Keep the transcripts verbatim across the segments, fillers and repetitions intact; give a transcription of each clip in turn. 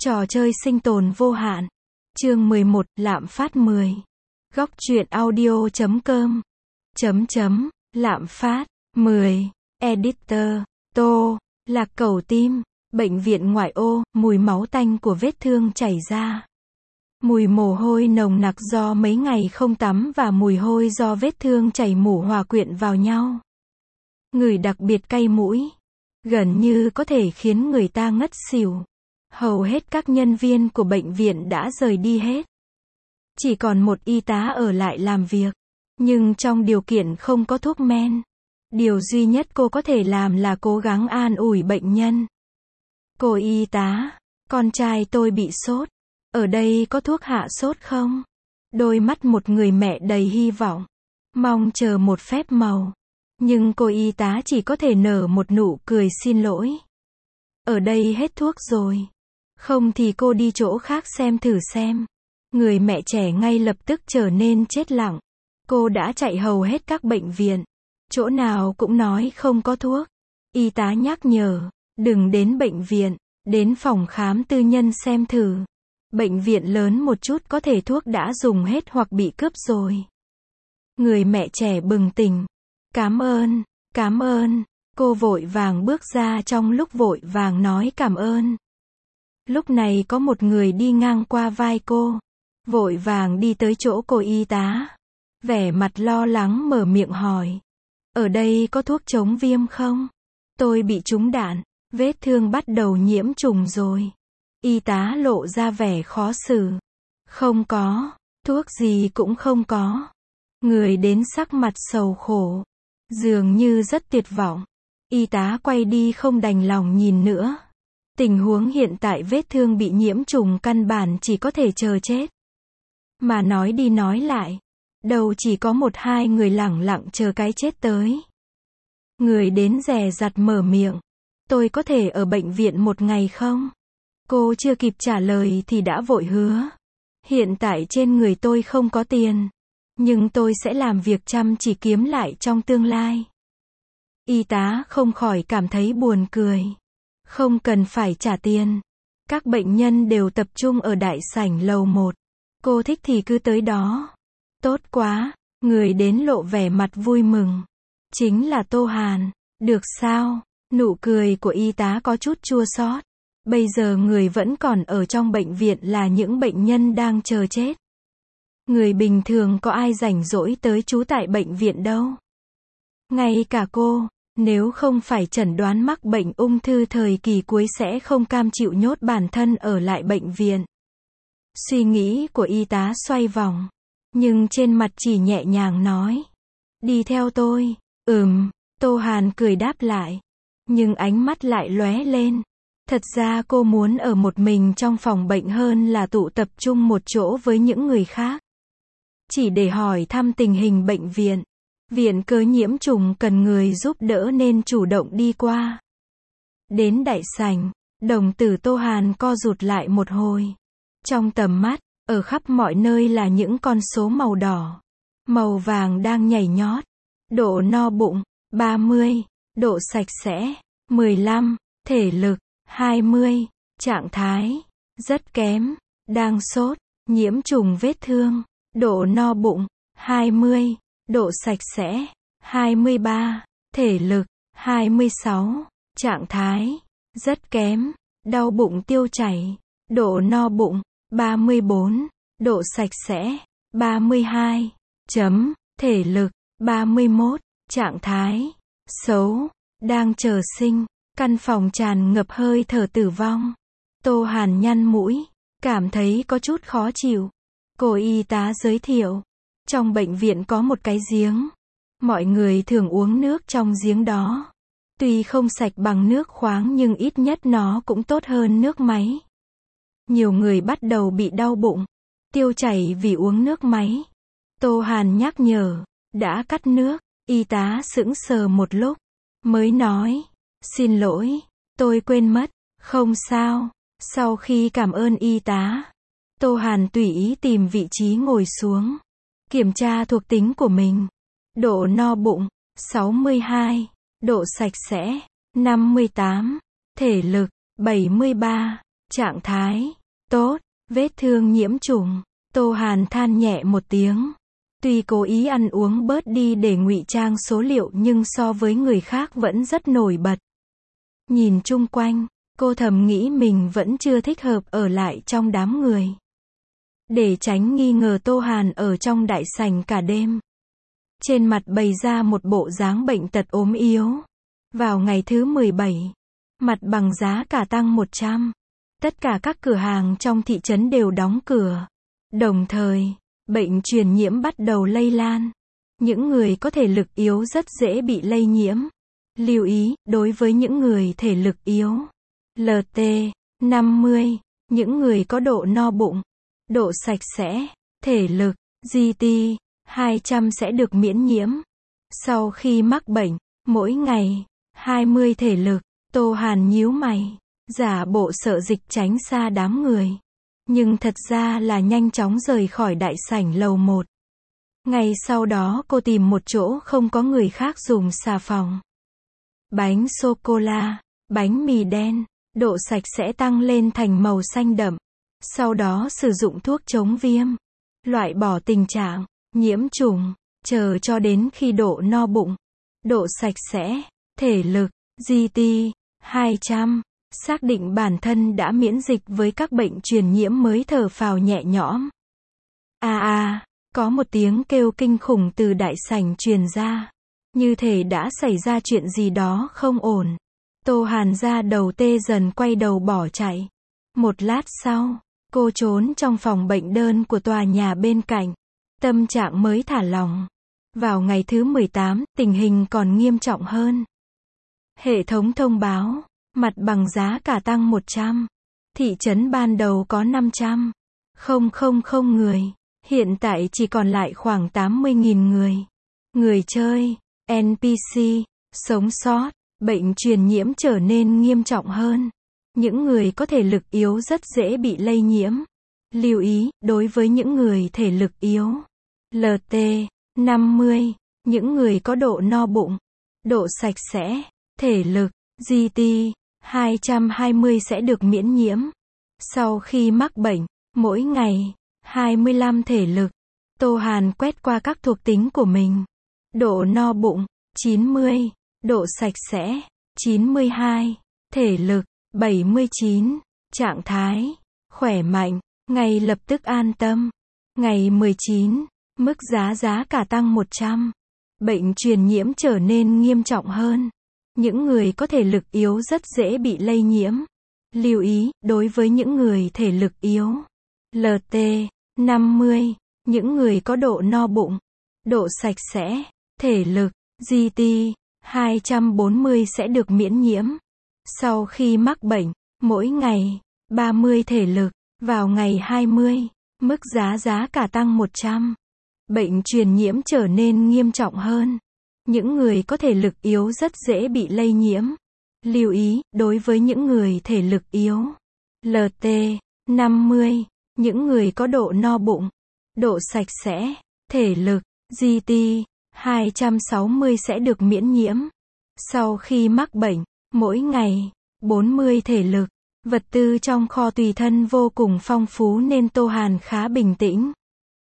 Trò chơi sinh tồn vô hạn. Chương mười một, lạm phát mười. Góc truyện audio chấm com. Chấm chấm, lạm phát, mười. Editor, Tô, lạc cầu tim, bệnh viện ngoại ô, mùi máu tanh của vết thương chảy ra. Mùi mồ hôi nồng nặc do mấy ngày không tắm và mùi hôi do vết thương chảy mủ hòa quyện vào nhau. Ngửi đặc biệt cay mũi. Gần như có thể khiến người ta ngất xỉu. Hầu hết các nhân viên của bệnh viện đã rời đi hết. Chỉ còn một y tá ở lại làm việc. Nhưng trong điều kiện không có thuốc men. Điều duy nhất cô có thể làm là cố gắng an ủi bệnh nhân. Cô y tá, con trai tôi bị sốt. Ở đây có thuốc hạ sốt không? Đôi mắt một người mẹ đầy hy vọng. Mong chờ một phép màu. Nhưng cô y tá chỉ có thể nở một nụ cười xin lỗi. Ở đây hết thuốc rồi. Không thì cô đi chỗ khác xem thử xem. Người mẹ trẻ ngay lập tức trở nên chết lặng. Cô đã chạy hầu hết các bệnh viện. Chỗ nào cũng nói không có thuốc. Y tá nhắc nhở, đừng đến bệnh viện, đến phòng khám tư nhân xem thử. Bệnh viện lớn một chút có thể thuốc đã dùng hết hoặc bị cướp rồi. Người mẹ trẻ bừng tỉnh. Cảm ơn, cảm ơn. Cô vội vàng bước ra trong lúc vội vàng nói cảm ơn. Lúc này có một người đi ngang qua vai cô. Vội vàng đi tới chỗ cô y tá. Vẻ mặt lo lắng mở miệng hỏi. Ở đây có thuốc chống viêm không? Tôi bị trúng đạn, vết thương bắt đầu nhiễm trùng rồi. Y tá lộ ra vẻ khó xử. Không có, thuốc gì cũng không có. Người đến sắc mặt sầu khổ. Dường như rất tuyệt vọng. Y tá quay đi không đành lòng nhìn nữa. Tình huống hiện tại vết thương bị nhiễm trùng căn bản chỉ có thể chờ chết. Mà nói đi nói lại. Đâu chỉ có một hai người lẳng lặng chờ cái chết tới. Người đến dè dặt mở miệng. Tôi có thể ở bệnh viện một ngày không? Cô chưa kịp trả lời thì đã vội hứa. Hiện tại trên người tôi không có tiền. Nhưng tôi sẽ làm việc chăm chỉ kiếm lại trong tương lai. Y tá không khỏi cảm thấy buồn cười. Không cần phải trả tiền. Các bệnh nhân đều tập trung ở đại sảnh lầu một. Cô thích thì cứ tới đó. Tốt quá. Người đến lộ vẻ mặt vui mừng. Chính là Tô Hàn. Được sao? Nụ cười của y tá có chút chua xót. Bây giờ người vẫn còn ở trong bệnh viện là những bệnh nhân đang chờ chết. Người bình thường có ai rảnh rỗi tới trú tại bệnh viện đâu. Ngay cả cô, nếu không phải chẩn đoán mắc bệnh ung thư thời kỳ cuối sẽ không cam chịu nhốt bản thân ở lại bệnh viện. Suy nghĩ của y tá xoay vòng. Nhưng trên mặt chỉ nhẹ nhàng nói. Đi theo tôi. Ừm, Tô Hàn cười đáp lại. Nhưng ánh mắt lại lóe lên. Thật ra cô muốn ở một mình trong phòng bệnh hơn là tụ tập trung một chỗ với những người khác. Chỉ để hỏi thăm tình hình bệnh viện. Viện cớ nhiễm trùng cần người giúp đỡ nên chủ động đi qua. Đến đại sảnh, đồng tử Tô Hàn co rụt lại một hồi. Trong tầm mắt, ở khắp mọi nơi là những con số màu đỏ. Màu vàng đang nhảy nhót. Độ no bụng, ba mươi. Độ sạch sẽ, mười lăm. Thể lực, hai mươi. Trạng thái, rất kém. Đang sốt, nhiễm trùng vết thương. Độ no bụng, hai mươi. Độ sạch sẽ, hai mươi ba. Thể lực, hai mươi sáu. Trạng thái, rất kém. Đau bụng tiêu chảy. Độ no bụng, ba mươi bốn. Độ sạch sẽ, ba mươi hai. Chấm. Thể lực, ba mươi mốt. Trạng thái, xấu. Đang chờ sinh. Căn phòng tràn ngập hơi thở tử vong. Tô Hàn nhăn mũi. Cảm thấy có chút khó chịu. Cô y tá giới thiệu. Trong bệnh viện có một cái giếng. Mọi người thường uống nước trong giếng đó. Tuy không sạch bằng nước khoáng nhưng ít nhất nó cũng tốt hơn nước máy. Nhiều người bắt đầu bị đau bụng, tiêu chảy vì uống nước máy. Tô Hàn nhắc nhở. Đã cắt nước. Y tá sững sờ một lúc. Mới nói. Xin lỗi. Tôi quên mất. Không sao. Sau khi cảm ơn y tá, Tô Hàn tùy ý tìm vị trí ngồi xuống. Kiểm tra thuộc tính của mình. Độ no bụng, sáu mươi hai. Độ sạch sẽ, năm mươi tám. Thể lực, bảy mươi ba. Trạng thái, tốt, vết thương nhiễm trùng. Tô Hàn than nhẹ một tiếng. Tuy cố ý ăn uống bớt đi để ngụy trang số liệu nhưng so với người khác vẫn rất nổi bật. Nhìn chung quanh, cô thầm nghĩ mình vẫn chưa thích hợp ở lại trong đám người. Để tránh nghi ngờ Tô Hàn ở trong đại sảnh cả đêm. Trên mặt bày ra một bộ dáng bệnh tật ốm yếu. Vào ngày thứ mười bảy, mặt bằng giá cả tăng một trăm. Tất cả các cửa hàng trong thị trấn đều đóng cửa. Đồng thời, bệnh truyền nhiễm bắt đầu lây lan. Những người có thể lực yếu rất dễ bị lây nhiễm. Lưu ý, đối với những người thể lực yếu. lờ tê năm mươi, những người có độ no bụng, độ sạch sẽ, thể lực, giê tê hai trăm sẽ được miễn nhiễm. Sau khi mắc bệnh, mỗi ngày, hai mươi thể lực, Tô Hàn nhíu mày, giả bộ sợ dịch tránh xa đám người. Nhưng thật ra là nhanh chóng rời khỏi đại sảnh lầu một. Ngay sau đó cô tìm một chỗ không có người khác dùng xà phòng. Bánh sô-cô-la, bánh mì đen, độ sạch sẽ tăng lên thành màu xanh đậm. Sau đó sử dụng thuốc chống viêm, loại bỏ tình trạng nhiễm trùng, chờ cho đến khi độ no bụng, độ sạch sẽ, thể lực, giê tê hai trăm, xác định bản thân đã miễn dịch với các bệnh truyền nhiễm mới thở phào nhẹ nhõm. A a, có một tiếng kêu kinh khủng từ đại sảnh truyền ra. Như thể đã xảy ra chuyện gì đó không ổn. Tô Hàn ra đầu tê dần quay đầu bỏ chạy. Một lát sau, cô trốn trong phòng bệnh đơn của tòa nhà bên cạnh. Tâm trạng mới thả lỏng. Vào ngày thứ mười tám, tình hình còn nghiêm trọng hơn. Hệ thống thông báo, mặt bằng giá cả tăng một trăm. Thị trấn ban đầu có năm trăm nghìn người. Hiện tại chỉ còn lại khoảng tám mươi nghìn người. Người chơi, en pê xê, sống sót, bệnh truyền nhiễm trở nên nghiêm trọng hơn. Những người có thể lực yếu rất dễ bị lây nhiễm. Lưu ý, đối với những người thể lực yếu. lờ tê năm mươi, những người có độ no bụng, độ sạch sẽ, thể lực, giê tê hai trăm hai mươi sẽ được miễn nhiễm. Sau khi mắc bệnh, mỗi ngày, hai mươi lăm thể lực. Tô Hàn quét qua các thuộc tính của mình. Độ no bụng, chín mươi. Độ sạch sẽ, chín mươi hai. Thể lực, bảy mươi chín. Trạng thái, khỏe mạnh. Ngay lập tức an tâm. Ngày mười chín, mức giá giá cả tăng một trăm. Bệnh truyền nhiễm trở nên nghiêm trọng hơn. Những người có thể lực yếu rất dễ bị lây nhiễm. Lưu ý, đối với những người thể lực yếu. lờ tê năm mươi, những người có độ no bụng, độ sạch sẽ, thể lực, giê tê hai trăm bốn mươi sẽ được miễn nhiễm. Sau khi mắc bệnh, mỗi ngày, ba mươi thể lực, vào ngày hai mươi, mức giá giá cả tăng một trăm. Bệnh truyền nhiễm trở nên nghiêm trọng hơn. Những người có thể lực yếu rất dễ bị lây nhiễm. Lưu ý, đối với những người thể lực yếu. lờ tê năm mươi, những người có độ no bụng, độ sạch sẽ, thể lực, giê tê hai trăm sáu mươi sẽ được miễn nhiễm. Sau khi mắc bệnh, mỗi ngày, bốn mươi thể lực. Vật tư trong kho tùy thân vô cùng phong phú nên Tô Hàn khá bình tĩnh.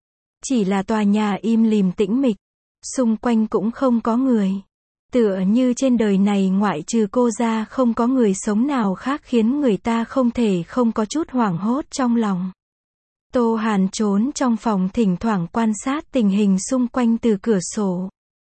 Chỉ là tòa nhà im lìm tĩnh mịch. Xung quanh cũng không có người. Tựa như trên đời này ngoại trừ cô ra không có người sống nào khác khiến người ta không thể không có chút hoảng hốt trong lòng. Tô Hàn trốn trong phòng thỉnh thoảng quan sát tình hình xung quanh từ cửa sổ.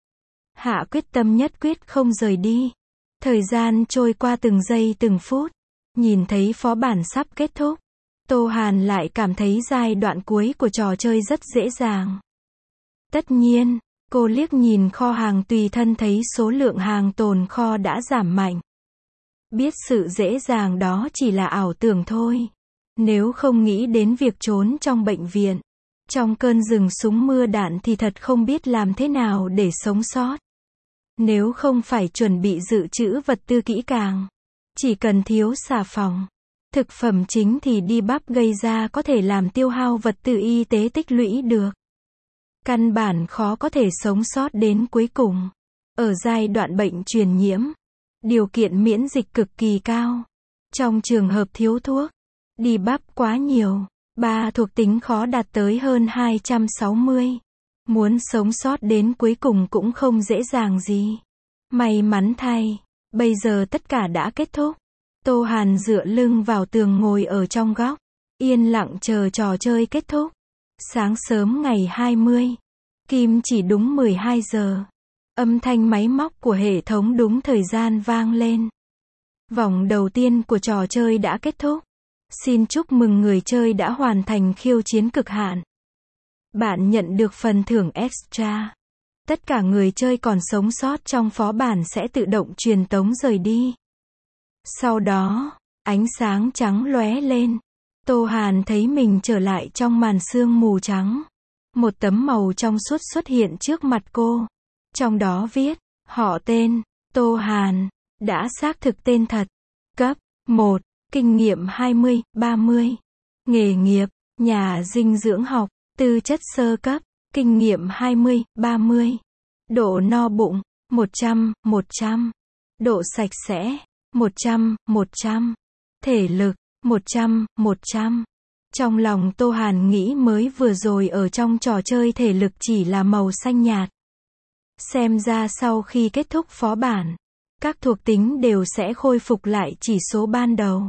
Hạ quyết tâm nhất quyết không rời đi. Thời gian trôi qua từng giây từng phút. Nhìn thấy phó bản sắp kết thúc. Tô Hàn lại cảm thấy giai đoạn cuối của trò chơi rất dễ dàng. Tất nhiên, cô liếc nhìn kho hàng tùy thân thấy số lượng hàng tồn kho đã giảm mạnh. Biết sự dễ dàng đó chỉ là ảo tưởng thôi. Nếu không nghĩ đến việc trốn trong bệnh viện, trong cơn rừng súng mưa đạn thì thật không biết làm thế nào để sống sót. Nếu không phải chuẩn bị dự trữ vật tư kỹ càng, chỉ cần thiếu xà phòng, thực phẩm chính thì đi bắp gây ra có thể làm tiêu hao vật tư y tế tích lũy được. Căn bản khó có thể sống sót đến cuối cùng. Ở giai đoạn bệnh truyền nhiễm, điều kiện miễn dịch cực kỳ cao. Trong trường hợp thiếu thuốc, Debuff quá nhiều. Ba thuộc tính khó đạt tới hơn hai trăm sáu mươi. Muốn sống sót đến cuối cùng cũng không dễ dàng gì. May mắn thay, bây giờ tất cả đã kết thúc. Tô Hàn dựa lưng vào tường ngồi ở trong góc, yên lặng chờ trò chơi kết thúc. Sáng sớm ngày hai mươi, kim chỉ đúng mười hai giờ. Âm thanh máy móc của hệ thống đúng thời gian vang lên. Vòng đầu tiên của trò chơi đã kết thúc. Xin chúc mừng người chơi đã hoàn thành khiêu chiến cực hạn. Bạn nhận được phần thưởng extra. Tất cả người chơi còn sống sót trong phó bản sẽ tự động truyền tống rời đi. Sau đó, ánh sáng trắng lóe lên. Tô Hàn thấy mình trở lại trong màn sương mù trắng. Một tấm màu trong suốt xuất hiện trước mặt cô. Trong đó viết, họ tên, Tô Hàn, đã xác thực tên thật. Cấp một, kinh nghiệm hai mươi, ba mươi. Nghề nghiệp, nhà dinh dưỡng học, tư chất sơ cấp, kinh nghiệm hai mươi, ba mươi. Độ no bụng, một trăm, một trăm. Độ sạch sẽ, một trăm, một trăm. Thể lực, một trăm, một trăm. Trong lòng Tô Hàn nghĩ mới vừa rồi ở trong trò chơi thể lực chỉ là màu xanh nhạt. Xem ra sau khi kết thúc phó bản, các thuộc tính đều sẽ khôi phục lại chỉ số ban đầu.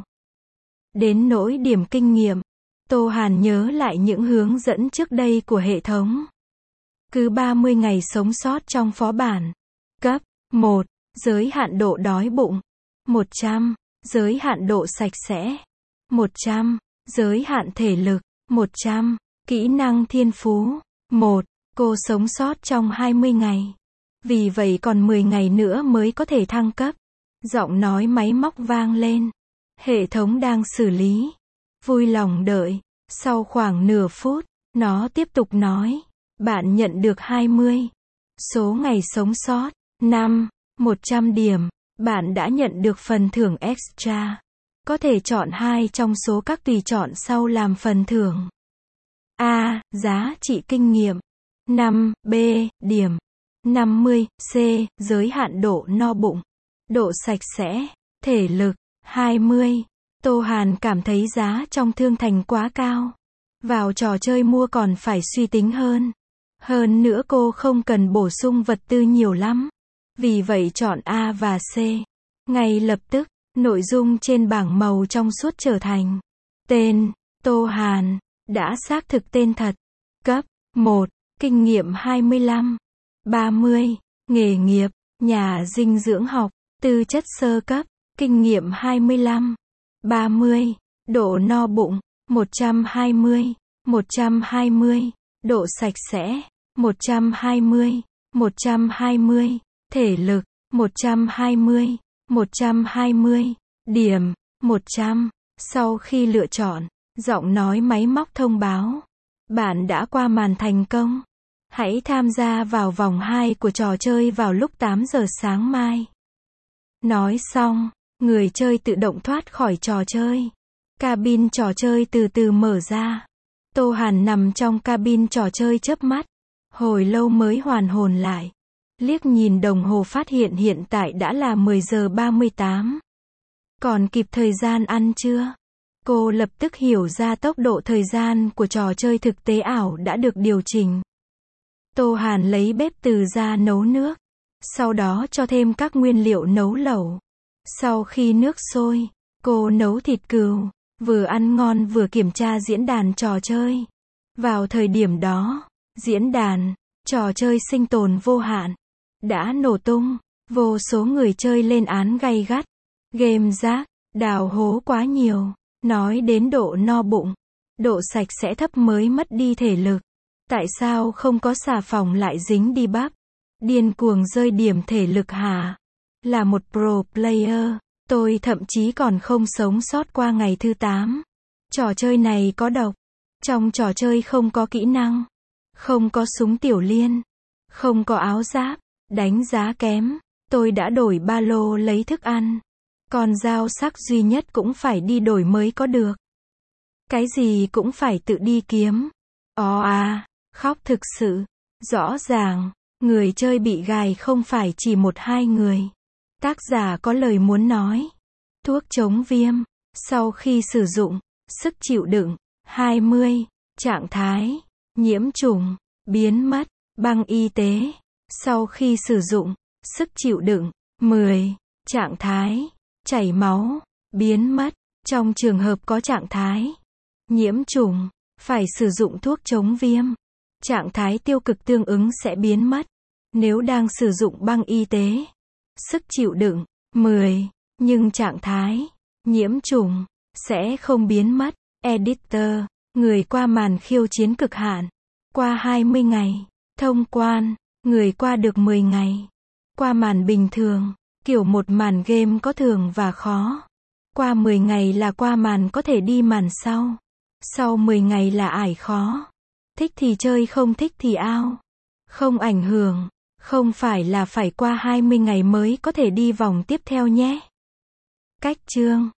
Đến nỗi điểm kinh nghiệm, Tô Hàn nhớ lại những hướng dẫn trước đây của hệ thống. Cứ ba mươi ngày sống sót trong phó bản. Cấp một, giới hạn độ đói bụng. một trăm, giới hạn độ sạch sẽ. một trăm, giới hạn thể lực. một trăm, kỹ năng thiên phú. một, cô sống sót trong hai mươi ngày. Vì vậy còn mười ngày nữa mới có thể thăng cấp. Giọng nói máy móc vang lên. Hệ thống đang xử lý. Vui lòng đợi. Sau khoảng nửa phút, nó tiếp tục nói. Bạn nhận được hai mươi. Số ngày sống sót. năm. một trăm điểm. Bạn đã nhận được phần thưởng extra. Có thể chọn hai trong số các tùy chọn sau làm phần thưởng. A. Giá trị kinh nghiệm. năm. B. Điểm. năm mươi. C. Giới hạn độ no bụng. Độ sạch sẽ. Thể lực. hai mươi. Tô Hàn cảm thấy giá trong thương thành quá cao. Vào trò chơi mua còn phải suy tính hơn. Hơn nữa cô không cần bổ sung vật tư nhiều lắm. Vì vậy chọn A và C. Ngay lập tức, nội dung trên bảng màu trong suốt trở thành tên, Tô Hàn, đã xác thực tên thật. Cấp một, kinh nghiệm hai mươi lăm, ba mươi, nghề nghiệp, nhà dinh dưỡng học, tư chất sơ cấp, kinh nghiệm hai mươi lăm, ba mươi, độ no bụng, một trăm hai mươi, một trăm hai mươi, độ sạch sẽ, một trăm hai mươi, một trăm hai mươi, thể lực, một trăm hai mươi, một trăm hai mươi, điểm, một trăm. Sau khi lựa chọn, giọng nói máy móc thông báo. Bạn đã qua màn thành công. Hãy tham gia vào vòng hai của trò chơi vào lúc tám giờ sáng mai. Nói xong, người chơi tự động thoát khỏi trò chơi. Cabin trò chơi từ từ mở ra. Tô Hàn nằm trong cabin trò chơi chớp mắt. Hồi lâu mới hoàn hồn lại. Liếc nhìn đồng hồ phát hiện hiện tại đã là mười giờ ba mươi tám. Còn kịp thời gian ăn chưa? Cô lập tức hiểu ra tốc độ thời gian của trò chơi thực tế ảo đã được điều chỉnh. Tô Hàn lấy bếp từ ra nấu nước. Sau đó cho thêm các nguyên liệu nấu lẩu. Sau khi nước sôi, cô nấu thịt cừu. Vừa ăn ngon vừa kiểm tra diễn đàn trò chơi. Vào thời điểm đó, diễn đàn, trò chơi sinh tồn vô hạn, đã nổ tung. Vô số người chơi lên án gay gắt. Game rác, đào hố quá nhiều. Nói đến độ no bụng, độ sạch sẽ thấp mới mất đi thể lực. Tại sao không có xà phòng lại dính đi bắp? Điên cuồng rơi điểm thể lực hả? Là một pro player, tôi thậm chí còn không sống sót qua ngày thứ tám. Trò chơi này có độc. Trong trò chơi không có kỹ năng, không có súng tiểu liên, không có áo giáp, đánh giá kém. Tôi đã đổi ba lô lấy thức ăn. Còn dao sắc duy nhất cũng phải đi đổi mới có được. Cái gì cũng phải tự đi kiếm. Ồ à, khóc thực sự. Rõ ràng, người chơi bị gài không phải chỉ một hai người. Tác giả có lời muốn nói. Thuốc chống viêm. Sau khi sử dụng, sức chịu đựng. hai mươi. Trạng thái, nhiễm trùng, biến mất, băng y tế. Sau khi sử dụng, sức chịu đựng. mười. Trạng thái, chảy máu, biến mất. Trong trường hợp có trạng thái, nhiễm trùng, phải sử dụng thuốc chống viêm. Trạng thái tiêu cực tương ứng sẽ biến mất. Nếu đang sử dụng băng y tế, sức chịu đựng. mười. Nhưng trạng thái, nhiễm trùng, sẽ không biến mất. Editor, người qua màn khiêu chiến cực hạn. Qua hai mươi ngày. Thông quan, người qua được mười ngày. Qua màn bình thường, kiểu một màn game có thường và khó. Qua mười ngày là qua màn có thể đi màn sau. Sau mười ngày là ải khó. Thích thì chơi, không thích thì out. Không ảnh hưởng. Không phải là phải qua hai mươi ngày mới có thể đi vòng tiếp theo nhé. Cách chương